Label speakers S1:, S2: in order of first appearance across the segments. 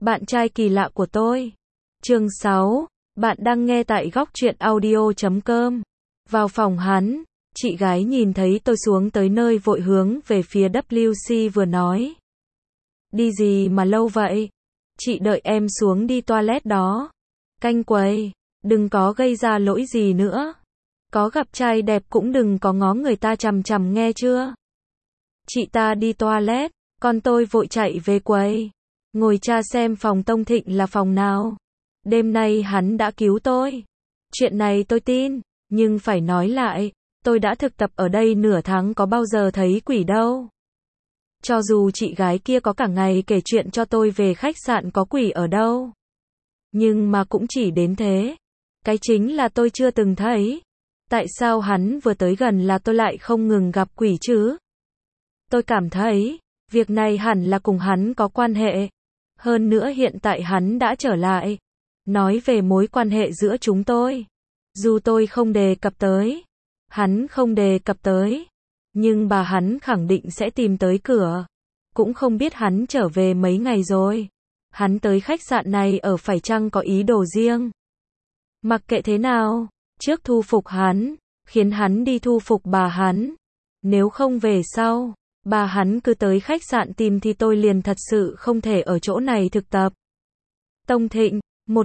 S1: Bạn trai kỳ lạ của tôi. Chương 6. Bạn đang nghe tại góc truyện audio.com. Vào phòng hắn, chị gái nhìn thấy tôi xuống tới nơi vội hướng về phía WC vừa nói. Đi gì mà lâu vậy? Chị đợi em xuống đi toilet đó. Canh quầy, đừng có gây ra lỗi gì nữa. Có gặp trai đẹp cũng đừng có ngó người ta chằm chằm nghe chưa? Chị ta đi toilet, còn tôi vội chạy về quầy. Ngồi tra xem phòng Tông Thịnh là phòng nào. Đêm nay hắn đã cứu tôi. Chuyện này tôi tin, nhưng phải nói lại, tôi đã thực tập ở đây nửa tháng có bao giờ thấy quỷ đâu. Cho dù chị gái kia có cả ngày kể chuyện cho tôi về khách sạn có quỷ ở đâu. Nhưng mà cũng chỉ đến thế. Cái chính là tôi chưa từng thấy. Tại sao hắn vừa tới gần là tôi lại không ngừng gặp quỷ chứ? Tôi cảm thấy, việc này hẳn là cùng hắn có quan hệ. Hơn nữa hiện tại hắn đã trở lại. Nói về mối quan hệ giữa chúng tôi. Dù tôi không đề cập tới. Hắn không đề cập tới. Nhưng bà hắn khẳng định sẽ tìm tới cửa. Cũng không biết hắn trở về mấy ngày rồi. Hắn tới khách sạn này ở phải chăng có ý đồ riêng. Mặc kệ thế nào, trước thu phục hắn, khiến hắn đi thu phục bà hắn. Nếu không về sau, bà hắn cứ tới khách sạn tìm thì tôi liền thật sự không thể ở chỗ này thực tập. Tông Thịnh,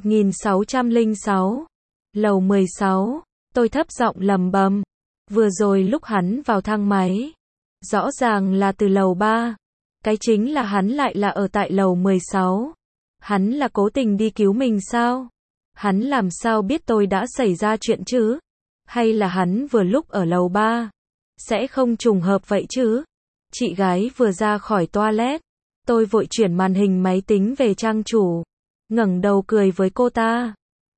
S1: 1606, lầu 16, tôi thấp giọng lầm bầm. Vừa rồi lúc hắn vào thang máy, rõ ràng là từ lầu 3. Cái chính là hắn lại là ở tại lầu 16. Hắn là cố tình đi cứu mình sao? Hắn làm sao biết tôi đã xảy ra chuyện chứ? Hay là hắn vừa lúc ở lầu 3? Sẽ không trùng hợp vậy chứ? Chị gái vừa ra khỏi toilet. Tôi vội chuyển màn hình máy tính về trang chủ. Ngẩng đầu cười với cô ta.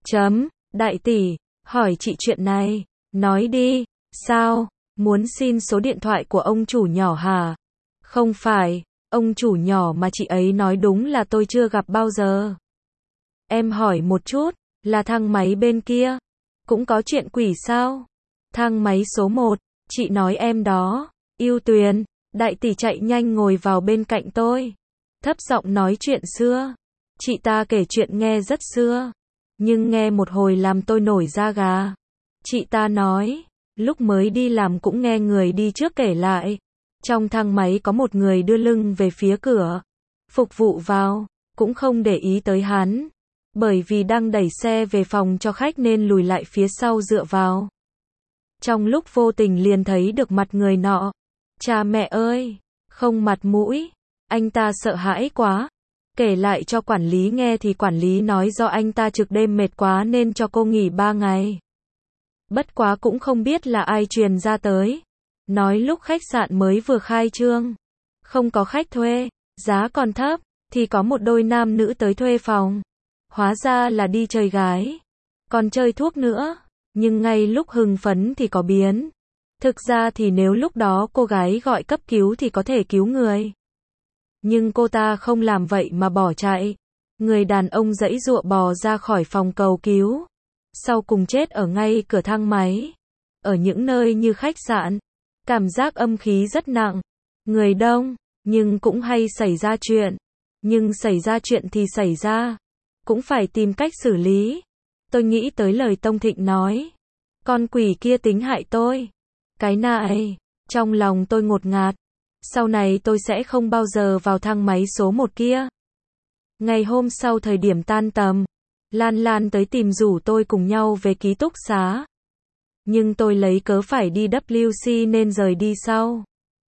S1: Đại tỷ, hỏi chị chuyện này. Nói đi, sao? Muốn xin số điện thoại của ông chủ nhỏ hả? Không phải, ông chủ nhỏ mà chị ấy nói đúng là tôi chưa gặp bao giờ. Em hỏi một chút, là thang máy bên kia. Cũng có chuyện quỷ sao? Thang máy số 1, chị nói em đó. Yêu Tuyền, đại tỷ chạy nhanh ngồi vào bên cạnh tôi. Thấp giọng nói chuyện xưa. Chị ta kể chuyện nghe rất xưa. Nhưng nghe một hồi làm tôi nổi da gà. Chị ta nói, lúc mới đi làm cũng nghe người đi trước kể lại. Trong thang máy có một người đưa lưng về phía cửa. Phục vụ vào, cũng không để ý tới hắn. Bởi vì đang đẩy xe về phòng cho khách nên lùi lại phía sau dựa vào. Trong lúc vô tình liền thấy được mặt người nọ. Cha mẹ ơi, không mặt mũi. Anh ta sợ hãi quá. Kể lại cho quản lý nghe thì quản lý nói do anh ta trực đêm mệt quá nên cho cô nghỉ 3 ngày. Bất quá cũng không biết là ai truyền ra tới. Nói lúc khách sạn mới vừa khai trương. Không có khách thuê, giá còn thấp, thì có một đôi nam nữ tới thuê phòng. Hóa ra là đi chơi gái. Còn chơi thuốc nữa. Nhưng ngay lúc hưng phấn thì có biến. Thực ra thì nếu lúc đó cô gái gọi cấp cứu thì có thể cứu người. Nhưng cô ta không làm vậy mà bỏ chạy. Người đàn ông giãy giụa bò ra khỏi phòng cầu cứu. Sau cùng chết ở ngay cửa thang máy. Ở những nơi như khách sạn, cảm giác âm khí rất nặng. Người đông, nhưng cũng hay xảy ra chuyện. Nhưng xảy ra chuyện thì xảy ra. Cũng phải tìm cách xử lý. Tôi nghĩ tới lời Tông Thịnh nói. Con quỷ kia tính hại tôi. Cái này, trong lòng tôi ngột ngạt. Sau này tôi sẽ không bao giờ vào thang máy số 1 kia. Ngày hôm sau thời điểm tan tầm, Lan tới tìm rủ tôi cùng nhau về ký túc xá. Nhưng tôi lấy cớ phải đi WC nên rời đi sau.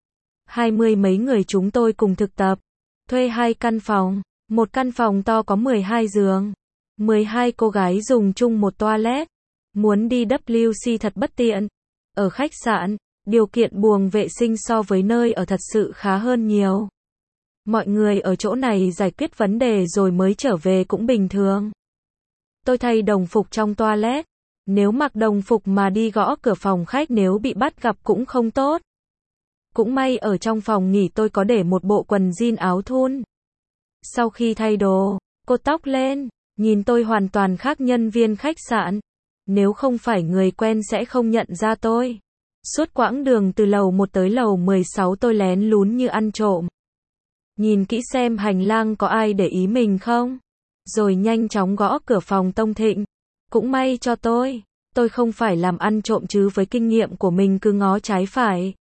S1: 20 mấy người chúng tôi cùng thực tập. Thuê 2 căn phòng. Một căn phòng to có 12 giường. 12 cô gái dùng chung một toilet. Muốn đi WC thật bất tiện. Ở khách sạn, điều kiện buồng vệ sinh so với nơi ở thật sự khá hơn nhiều. Mọi người ở chỗ này giải quyết vấn đề rồi mới trở về cũng bình thường. Tôi thay đồng phục trong toilet. Nếu mặc đồng phục mà đi gõ cửa phòng khách nếu bị bắt gặp cũng không tốt. Cũng may ở trong phòng nghỉ tôi có để một bộ quần jean áo thun. Sau khi thay đồ, cột tóc lên, nhìn tôi hoàn toàn khác nhân viên khách sạn. Nếu không phải người quen sẽ không nhận ra tôi. Suốt quãng đường từ lầu 1 tới lầu 16 tôi lén lún như ăn trộm. Nhìn kỹ xem hành lang có ai để ý mình không. rồi nhanh chóng gõ cửa phòng Tông Thịnh. Cũng may cho tôi không phải làm ăn trộm chứ với kinh nghiệm của mình cứ ngó trái phải.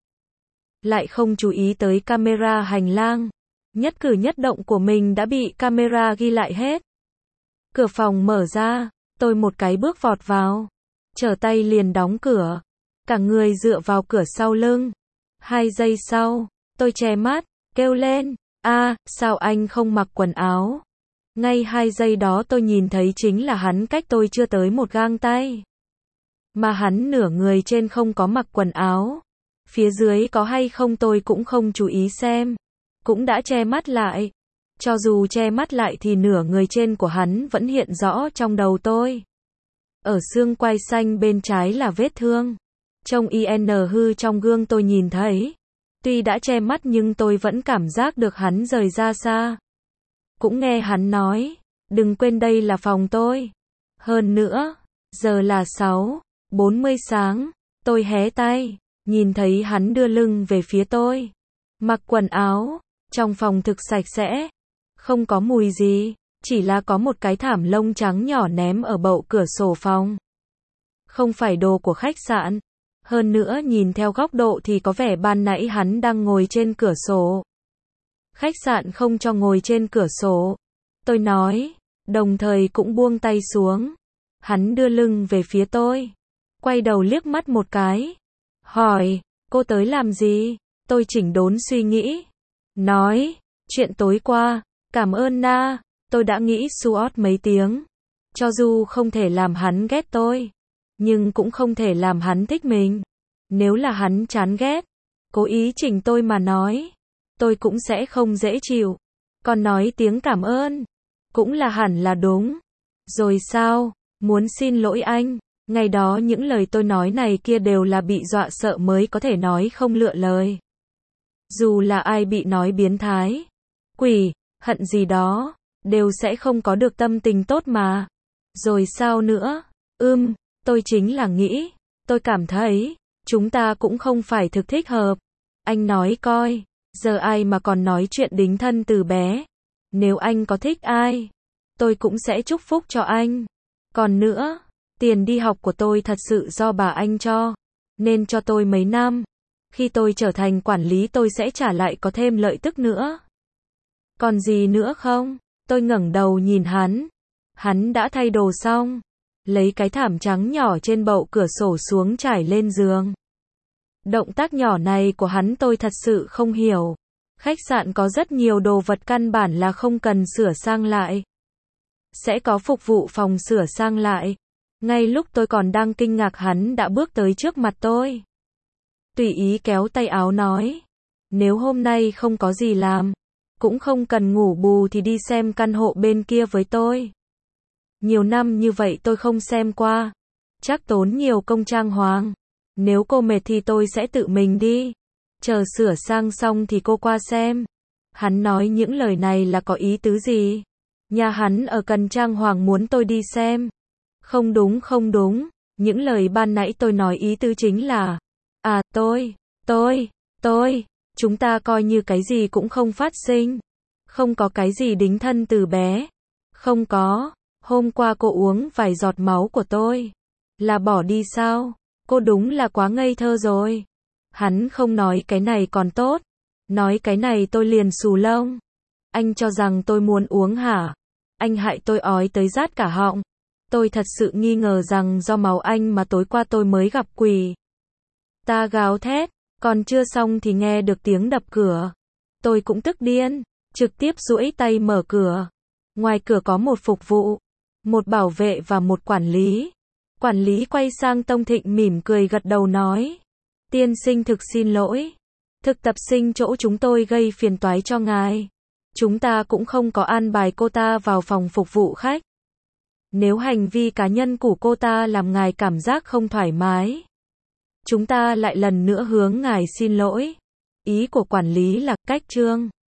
S1: Lại không chú ý tới camera hành lang. Nhất cử nhất động của mình đã bị camera ghi lại hết. Cửa phòng mở ra, tôi một cái bước vọt vào. Trở tay liền đóng cửa. Cả người dựa vào cửa sau lưng. 2 giây sau, tôi che mắt, kêu lên, sao anh không mặc quần áo? Ngay 2 giây đó tôi nhìn thấy chính là hắn cách tôi chưa tới một gang tay. Mà hắn nửa người trên không có mặc quần áo. Phía dưới có hay không tôi cũng không chú ý xem. Cũng đã che mắt lại. Cho dù che mắt lại thì nửa người trên của hắn vẫn hiện rõ trong đầu tôi. Ở xương quai xanh bên trái là vết thương. Trông IN hư trong gương tôi nhìn thấy. Tuy đã che mắt nhưng tôi vẫn cảm giác được hắn rời ra xa. Cũng nghe hắn nói, đừng quên đây là phòng tôi. Hơn nữa, giờ là 6:40 sáng, tôi hé tay, nhìn thấy hắn đưa lưng về phía tôi. Mặc quần áo, trong phòng thực sạch sẽ, không có mùi gì, chỉ là có một cái thảm lông trắng nhỏ ném ở bậu cửa sổ phòng. Không phải đồ của khách sạn. Hơn nữa nhìn theo góc độ thì có vẻ ban nãy hắn đang ngồi trên cửa sổ. Khách sạn không cho ngồi trên cửa sổ. Tôi nói, đồng thời cũng buông tay xuống. Hắn đưa lưng về phía tôi. Quay đầu liếc mắt một cái. Hỏi, cô tới làm gì? Tôi chỉnh đốn suy nghĩ. Nói, chuyện tối qua, cảm ơn na, tôi đã nghĩ suốt mấy tiếng. Cho dù không thể làm hắn ghét tôi, nhưng cũng không thể làm hắn thích mình. Nếu là hắn chán ghét, cố ý chỉnh tôi mà nói, tôi cũng sẽ không dễ chịu. Còn nói tiếng cảm ơn, cũng là hẳn là đúng. Rồi sao, muốn xin lỗi anh, ngày đó những lời tôi nói này kia đều là bị dọa sợ mới có thể nói không lựa lời. Dù là ai bị nói biến thái, quỷ, hận gì đó, đều sẽ không có được tâm tình tốt mà. Rồi sao nữa, tôi chính là nghĩ, tôi cảm thấy, chúng ta cũng không phải thực thích hợp. Anh nói coi, giờ ai mà còn nói chuyện đính thân từ bé. Nếu anh có thích ai, tôi cũng sẽ chúc phúc cho anh. Còn nữa, tiền đi học của tôi thật sự do bà anh cho, nên cho tôi mấy năm. Khi tôi trở thành quản lý tôi sẽ trả lại có thêm lợi tức nữa. Còn gì nữa không? Tôi ngẩng đầu nhìn hắn. Hắn đã thay đồ xong. Lấy cái thảm trắng nhỏ trên bậu cửa sổ xuống trải lên giường. Động tác nhỏ này của hắn tôi thật sự không hiểu. Khách sạn có rất nhiều đồ vật căn bản là không cần sửa sang lại. Sẽ có phục vụ phòng sửa sang lại. Ngay lúc tôi còn đang kinh ngạc hắn đã bước tới trước mặt tôi. Tùy ý kéo tay áo nói. Nếu hôm nay không có gì làm, cũng không cần ngủ bù thì đi xem căn hộ bên kia với tôi. Nhiều năm như vậy tôi không xem qua. Chắc tốn nhiều công trang hoàng. Nếu cô mệt thì tôi sẽ tự mình đi. Chờ sửa sang xong thì cô qua xem. Hắn nói những lời này là có ý tứ gì? Nhà hắn ở cần trang hoàng muốn tôi đi xem. Không đúng. Những lời ban nãy tôi nói ý tứ chính là chúng ta coi như cái gì cũng không phát sinh. Không có cái gì đính thân từ bé. Không có. Hôm qua cô uống vài giọt máu của tôi. Là bỏ đi sao? Cô đúng là quá ngây thơ rồi. Hắn không nói cái này còn tốt. Nói cái này tôi liền xù lông. Anh cho rằng tôi muốn uống hả? Anh hại tôi ói tới rát cả họng. Tôi thật sự nghi ngờ rằng do máu anh mà tối qua tôi mới gặp quỷ. Ta gào thét, còn chưa xong thì nghe được tiếng đập cửa. Tôi cũng tức điên, trực tiếp duỗi tay mở cửa. Ngoài cửa có một phục vụ, một bảo vệ và một quản lý. Quản lý quay sang Tông Thịnh mỉm cười gật đầu nói. Tiên sinh thực xin lỗi. Thực tập sinh chỗ chúng tôi gây phiền toái cho ngài. Chúng ta cũng không có an bài cô ta vào phòng phục vụ khách. Nếu hành vi cá nhân của cô ta làm ngài cảm giác không thoải mái, chúng ta lại lần nữa hướng ngài xin lỗi. Ý của quản lý là cách trương.